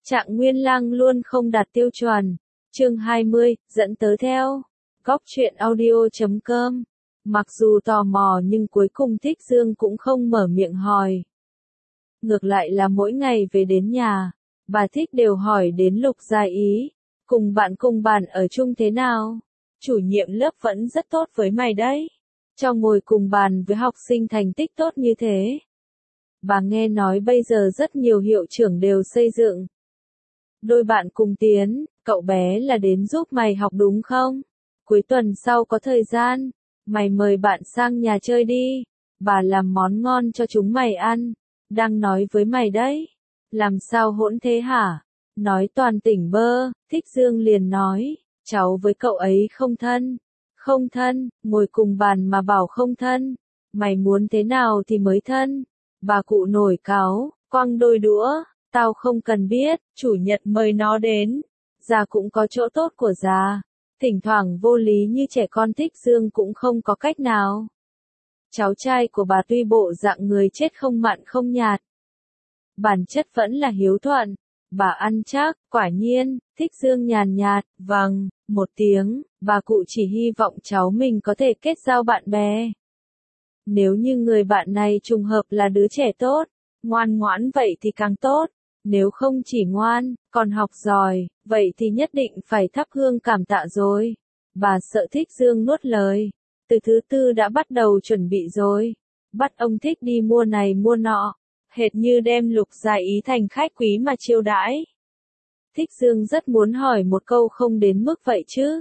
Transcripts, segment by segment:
Trạng Nguyên Lăng luôn không đạt tiêu chuẩn. Chương 20, dẫn tớ theo. Góc truyện audio.com. Mặc dù tò mò nhưng cuối cùng Thích Dương cũng không mở miệng hỏi. Ngược lại là mỗi ngày về đến nhà, bà Thích đều hỏi đến Lục Gia Ý. Cùng bạn ở chung thế nào? Chủ nhiệm lớp vẫn rất tốt với mày đấy. Cho ngồi cùng bàn với học sinh thành tích tốt như thế. Bà nghe nói bây giờ rất nhiều hiệu trưởng đều xây dựng đôi bạn cùng tiến, cậu bé là đến giúp mày học đúng không? Cuối tuần sau có thời gian, mày mời bạn sang nhà chơi đi, bà làm món ngon cho chúng mày ăn, đang nói với mày đấy. Làm sao hỗn thế hả? Nói toàn tỉnh bơ, Thích Dương liền nói, cháu với cậu ấy không thân. Không thân, ngồi cùng bàn mà bảo không thân. Mày muốn thế nào thì mới thân. Bà cụ nổi cáu, quăng đôi đũa. Tao không cần biết, chủ nhật mời nó đến. Già cũng có chỗ tốt của già. Thỉnh thoảng vô lý như trẻ con. Thích Dương cũng không có cách nào. Cháu trai của bà tuy bộ dạng người chết không mặn không nhạt, bản chất vẫn là hiếu thuận. Bà ăn chắc, quả nhiên. Thích Dương nhàn nhạt, vâng, một tiếng. Bà cụ chỉ hy vọng cháu mình có thể kết giao bạn bè. Nếu như người bạn này trùng hợp là đứa trẻ tốt, ngoan ngoãn vậy thì càng tốt. Nếu không chỉ ngoan, còn học giỏi, vậy thì nhất định phải thắp hương cảm tạ rồi. Bà sợ Thích Dương nuốt lời. Từ thứ tư đã bắt đầu chuẩn bị rồi. Bắt ông Thích đi mua này mua nọ. Hệt như đem Lục Gia Ý thành khách quý mà chiêu đãi. Thích Dương rất muốn hỏi một câu không đến mức vậy chứ.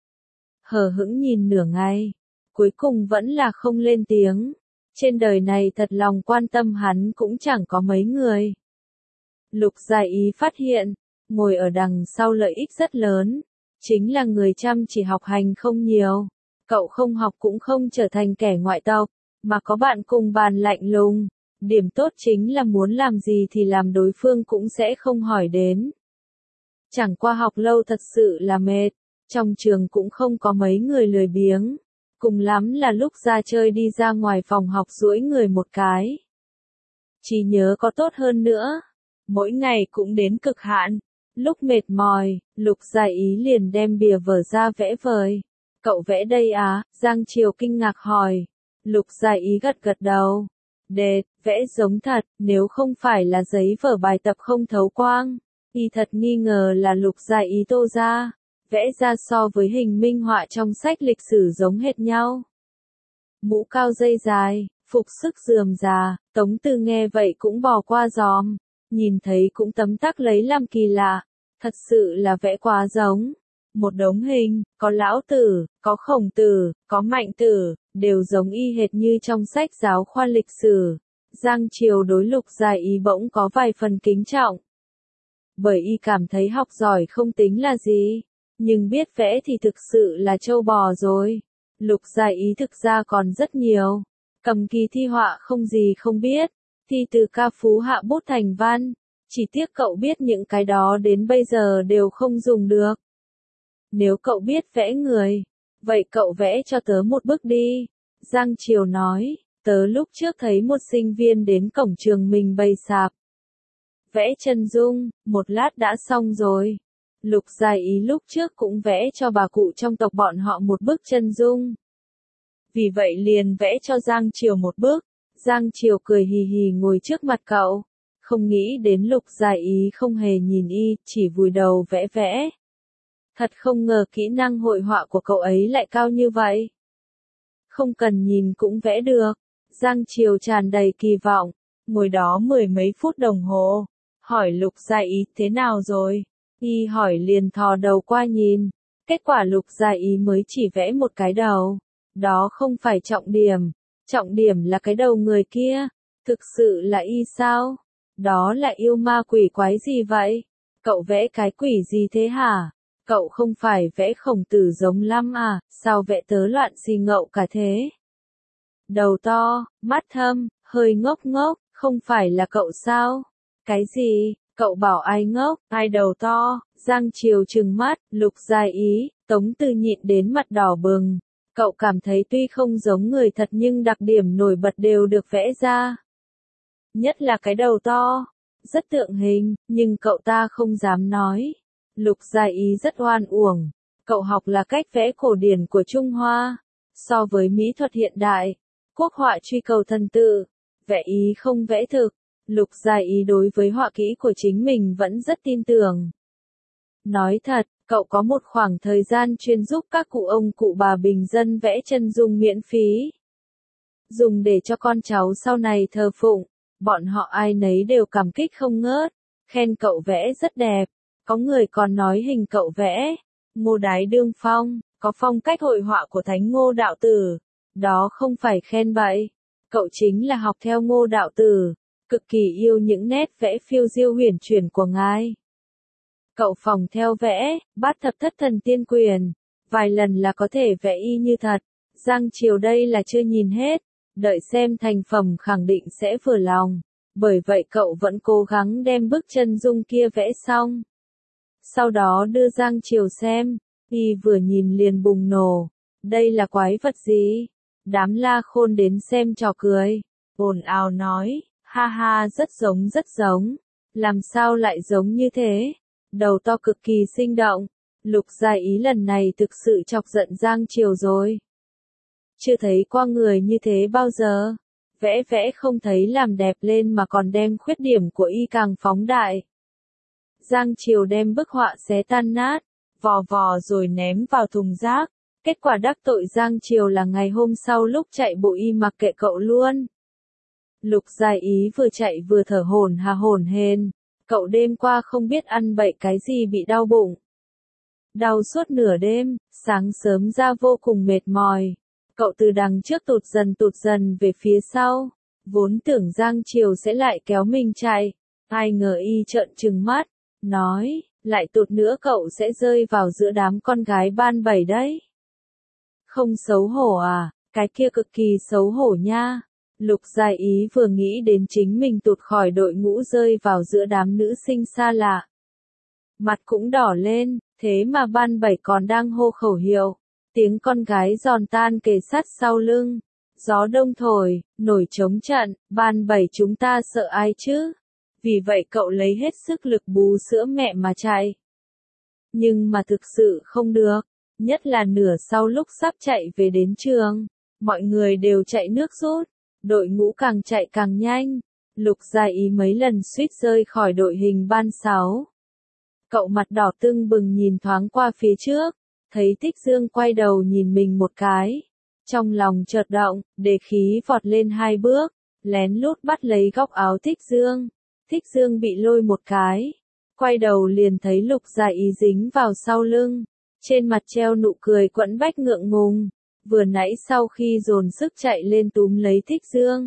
Hờ hững nhìn nửa ngày. Cuối cùng vẫn là không lên tiếng. Trên đời này thật lòng quan tâm hắn cũng chẳng có mấy người. Lục Gia Ý phát hiện, ngồi ở đằng sau lợi ích rất lớn. Chính là người chăm chỉ học hành không nhiều. Cậu không học cũng không trở thành kẻ ngoại tộc, mà có bạn cùng bàn lạnh lùng. Điểm tốt chính là muốn làm gì thì làm, đối phương cũng sẽ không hỏi đến. Chẳng qua học lâu thật sự là mệt. Trong trường cũng không có mấy người lười biếng. Cùng lắm là lúc ra chơi đi ra ngoài phòng học duỗi người một cái. Trí nhớ có tốt hơn nữa. Mỗi ngày cũng đến cực hạn. Lúc mệt mỏi, Lục Gia Ý liền đem bìa vở ra vẽ vời. Cậu vẽ đây à? Giang Triều kinh ngạc hỏi. Lục Gia Ý gật gật đầu. Đệt, vẽ giống thật, nếu không phải là giấy vở bài tập không thấu quang. Y thật nghi ngờ là Lục Gia Ý tô ra. Vẽ ra so với hình minh họa trong sách lịch sử giống hệt nhau. Mũ cao dây dài, phục sức rườm rà, Tống Từ nghe vậy cũng bỏ qua giòm. Nhìn thấy cũng tấm tắc lấy làm kỳ lạ. Thật sự là vẽ quá giống. Một đống hình, có Lão Tử, có Khổng Tử, có Mạnh Tử, đều giống y hệt như trong sách giáo khoa lịch sử. Giang Triều đối Lục Gia Ý bỗng có vài phần kính trọng. Bởi y cảm thấy học giỏi không tính là gì, nhưng biết vẽ thì thực sự là trâu bò rồi. Lục Gia Ý thực ra còn rất nhiều. Cầm kỳ thi họa không gì không biết, thi từ ca phú hạ bút thành văn. Chỉ tiếc cậu biết những cái đó đến bây giờ đều không dùng được. Nếu cậu biết vẽ người, vậy cậu vẽ cho tớ một bức đi. Giang Triều nói, tớ lúc trước thấy một sinh viên đến cổng trường mình bày sạp. Vẽ chân dung, một lát đã xong rồi. Lục Gia Ý lúc trước cũng vẽ cho bà cụ trong tộc bọn họ một bức chân dung. Vì vậy liền vẽ cho Giang Triều một bức. Giang Triều cười hì hì ngồi trước mặt cậu. Không nghĩ đến Lục Gia Ý không hề nhìn y, chỉ vùi đầu vẽ vẽ. Thật không ngờ kỹ năng hội họa của cậu ấy lại cao như vậy. Không cần nhìn cũng vẽ được. Giang Triều tràn đầy kỳ vọng, ngồi đó mười mấy phút đồng hồ. Hỏi Lục Gia Ý thế nào rồi? Y hỏi liền thò đầu qua nhìn. Kết quả Lục Gia Ý mới chỉ vẽ một cái đầu. Đó không phải trọng điểm. Trọng điểm là cái đầu người kia. Thực sự là y sao? Đó là yêu ma quỷ quái gì vậy? Cậu vẽ cái quỷ gì thế hả? Cậu không phải vẽ Khổng Tử giống lắm à? Sao vẽ tớ loạn xì ngậu cả thế? Đầu to, mắt thâm, hơi ngốc ngốc, không phải là cậu sao? Cái gì? Cậu bảo ai ngốc, ai đầu to? Giang Triều trừng mắt. Lục Gia Ý, Tống Từ nhịn đến mặt đỏ bừng. Cậu cảm thấy tuy không giống người thật nhưng đặc điểm nổi bật đều được vẽ ra. Nhất là cái đầu to. rất tượng hình, nhưng cậu ta không dám nói. Lục Gia Ý rất oan uổng. Cậu học là cách vẽ cổ điển của Trung Hoa. So với mỹ thuật hiện đại, quốc họa truy cầu thần tự, vẽ ý không vẽ thực. Lục Gia Ý đối với họa kỹ của chính mình vẫn rất tin tưởng. Nói thật, cậu có một khoảng thời gian chuyên giúp các cụ ông cụ bà bình dân vẽ chân dung miễn phí. Dùng để cho con cháu sau này thờ phụng, bọn họ ai nấy đều cảm kích không ngớt, khen cậu vẽ rất đẹp. Có người còn nói hình cậu vẽ, Ngô Đái Đương Phong, có phong cách hội họa của Thánh Ngô Đạo Tử. Đó không phải khen bậy, cậu chính là học theo Ngô Đạo Tử, cực kỳ yêu những nét vẽ phiêu diêu huyền chuyển của ngài. Cậu phỏng theo vẽ, Bát Thập Thất Thần Tiên Quyền, vài lần là có thể vẽ y như thật. Giang Triều đây là chưa nhìn hết, đợi xem thành phẩm khẳng định sẽ vừa lòng. Bởi vậy cậu vẫn cố gắng đem bức chân dung kia vẽ xong. Sau đó đưa Giang Triều xem, y vừa nhìn liền bùng nổ. Đây là quái vật gì? Đám La Khôn đến xem trò cười, ồn ào nói, ha ha rất giống rất giống. Làm sao lại giống như thế? Đầu to cực kỳ sinh động. Lục Gia Ý lần này thực sự chọc giận Giang Triều rồi. Chưa thấy qua người như thế bao giờ. Vẽ vẽ không thấy làm đẹp lên mà còn đem khuyết điểm của y càng phóng đại. Giang Triều đem bức họa xé tan nát, vò vò rồi ném vào thùng rác. Kết quả đắc tội Giang Triều là ngày hôm sau lúc chạy bộ y mặc kệ cậu luôn. Lục Gia Ý vừa chạy vừa thở hổn hển. Cậu đêm qua không biết ăn bậy cái gì bị đau bụng. Đau suốt nửa đêm, sáng sớm ra vô cùng mệt mỏi. Cậu từ đằng trước tụt dần về phía sau. Vốn tưởng Giang Triều sẽ lại kéo mình chạy. Ai ngờ y trợn trừng mắt, nói, lại tụt nữa cậu sẽ rơi vào giữa đám con gái ban bẩy đấy. Không xấu hổ à, cái kia cực kỳ xấu hổ nha. Lục Gia Ý vừa nghĩ đến chính mình tụt khỏi đội ngũ rơi vào giữa đám nữ sinh xa lạ. Mặt cũng đỏ lên, thế mà ban bảy còn đang hô khẩu hiệu. Tiếng con gái giòn tan kề sát sau lưng. Gió đông thổi, nổi trống trận, ban bảy chúng ta sợ ai chứ? Vì vậy cậu lấy hết sức lực bú sữa mẹ mà chạy. Nhưng mà thực sự không được, nhất là nửa sau lúc sắp chạy về đến trường. Mọi người đều chạy nước rút, đội ngũ càng chạy càng nhanh. Lục Gia Ý mấy lần suýt rơi khỏi đội hình ban 6. Cậu mặt đỏ tưng bừng nhìn thoáng qua phía trước, thấy Thích Dương quay đầu nhìn mình một cái. Trong lòng chợt động, đề khí vọt lên 2 bước, lén lút bắt lấy góc áo Thích Dương. Thích Dương bị lôi một cái, quay đầu liền thấy Lục Gia Ý dính vào sau lưng, trên mặt treo nụ cười quẫn bách ngượng ngùng, vừa nãy sau khi dồn sức chạy lên túm lấy Thích Dương.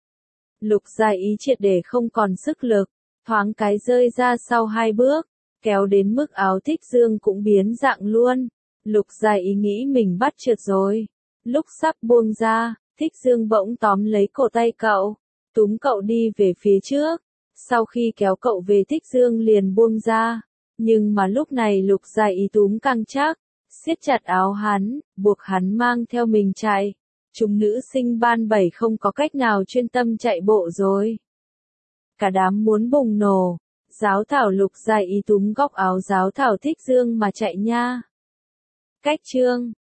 Lục Gia Ý triệt để không còn sức lực, thoáng cái rơi ra sau 2 bước, kéo đến mức áo Thích Dương cũng biến dạng luôn. Lục Gia Ý nghĩ mình bắt trượt rồi. Lúc sắp buông ra, Thích Dương bỗng tóm lấy cổ tay cậu, túm cậu đi về phía trước. Sau khi kéo cậu về Thích Dương liền buông ra. Nhưng mà lúc này Lục Gia Ý túm căng chắc, siết chặt áo hắn, buộc hắn mang theo mình chạy. Chúng nữ sinh ban 7 không có cách nào chuyên tâm chạy bộ rồi. Cả đám muốn bùng nổ. Giáo thảo Lục Gia Ý túm góc áo giáo thảo Thích Dương mà chạy nha. Cách chương